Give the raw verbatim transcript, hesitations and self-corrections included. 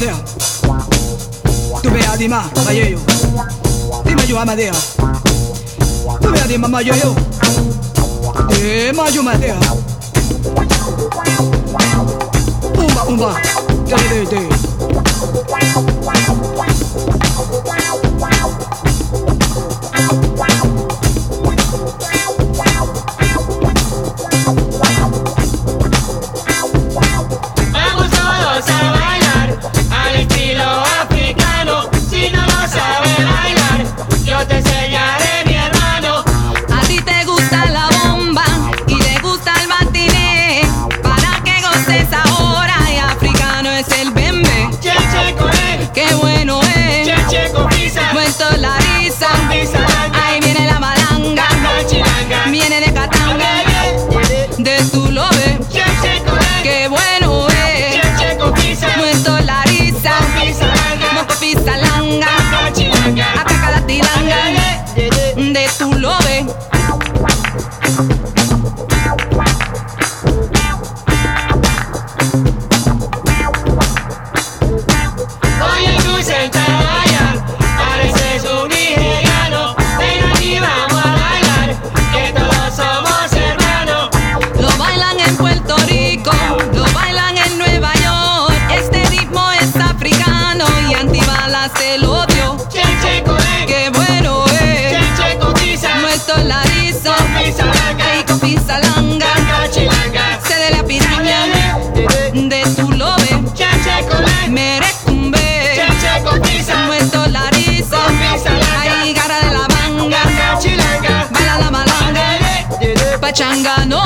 Amadea. Tu ve a Dima, Mayeyo. Dima yo Amadea. Tu ve a Dima, Mayeyo. Dima yo Amadea. Umba, umba. De, de, de. Ahí viene la malanga, viene de Catanga, de tu lo ve, qué bueno es. Muerto la risa, moco pisalanga, ataca la tilanga, de tu lo ve. Oye, tú sentada allá, pareces un nigeriano. Ven aquí, vamos a bailar, que todos somos hermanos. Lo bailan en Puerto Rico, lo bailan en Nueva York. Este ritmo es africano y Antibalas se lo dio. Cheche con él, Qué bueno es. cheche con pizza, Muerto la risa, pizza blanca, ahí con pisalanga, cachilanga. se de la piraña, de tu lo ve. Cheche con él, Merecumbe, cheche con pizza, muerto la risa, ahí garra de la manga, cachilanga. baila la malanga, pachanga no